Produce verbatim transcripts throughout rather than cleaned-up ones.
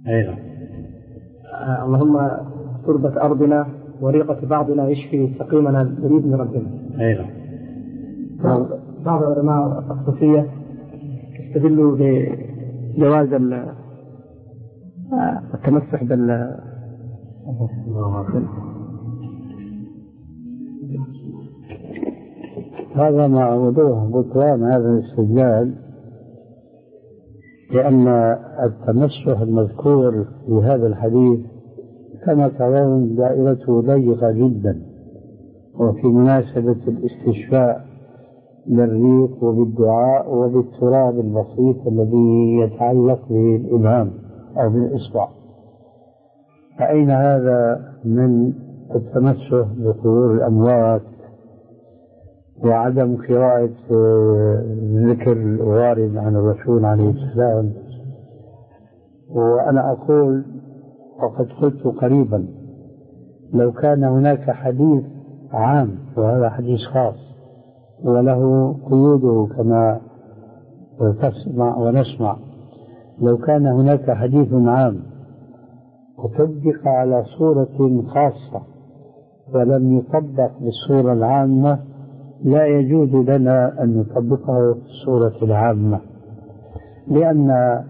أيضا. آه اللهم تربة أرضنا وريقة بعضنا يشفي سقيمنا نريد من ربنا. أيضا. بعض العلماء الصوفية استدلوا بجواز التمسح بال هذا موضوع بطلان هذا الاستدلال، لأن التمسح المذكور في هذا الحديث كما ترون دائرته ضيقة جدا، وفي مناسبة الاستشفاء بالريق وبالدعاء وبالتراب البسيط الذي يتعلق بالإبهام أو بالإصبع. فأين هذا من التمسح بقبور الأموات وعدم قراءة ذكر الوارد عن الرسول عليه السلام؟ وأنا أقول وقد قلت قريبا، لو كان هناك حديث عام وهذا حديث خاص وله قيوده كما تسمع ونسمع، لو كان هناك حديث عام وطبق على صورة خاصة ولم يطبق بالصورة العامة، لا يجوز لنا أن نطبقه في الصورة العامة، لأن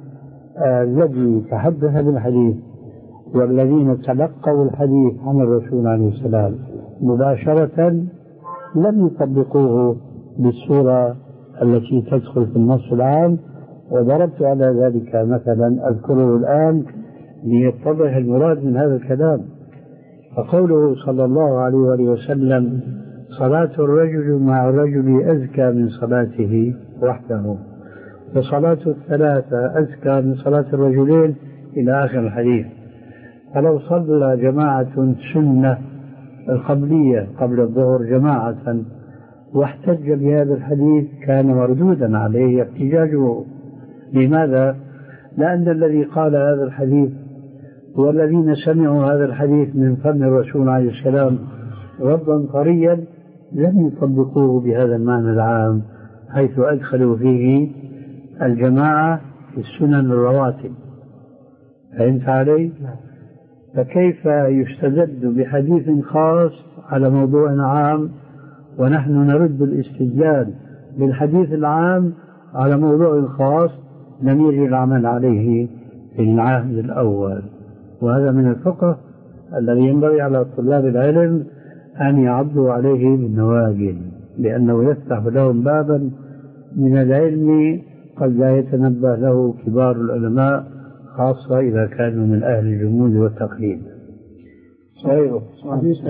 الذي تحدث بالحديث والذين تلقوا الحديث عن الرسول عليه السلام مباشرة لم يطبقوه بالصورة التي تدخل في النص العام. وضربت على ذلك مثلا أذكره الآن ليتضح المراد من هذا الكلام. فقوله صلى الله عليه وآله وسلم: صلاة الرجل مع الرجل أزكى من صلاته وحده، وصلاة الثلاثة أزكى من صلاة الرجلين، إلى آخر الحديث. فلو صلى جماعة سنة القبلية قبل الظهر جماعة واحتج بهذا الحديث كان مردودا عليه احتجاجه. لماذا؟ لأن الذي قال هذا الحديث والذين سمعوا هذا الحديث من فم الرسول عليه السلام ردا طريا لم يطبقوه بهذا المعنى العام، حيث أدخلوا فيه الجماعة في السنن الرواتب. فهمت علي؟ فكيف يستدل بحديث خاص على موضوع عام ونحن نرد الاستدلال بالحديث العام على موضوع خاص لم يجري العمل عليه في العهد الأول؟ وهذا من الفقه الذي ينبغي على طلاب العلم أن يعضوا عليه بالنواجذ، لأنه يفتح لهم بابا من العلم قد لا يتنبه له كبار العلماء، خاصة إذا كانوا من أهل الجمود والتقليد.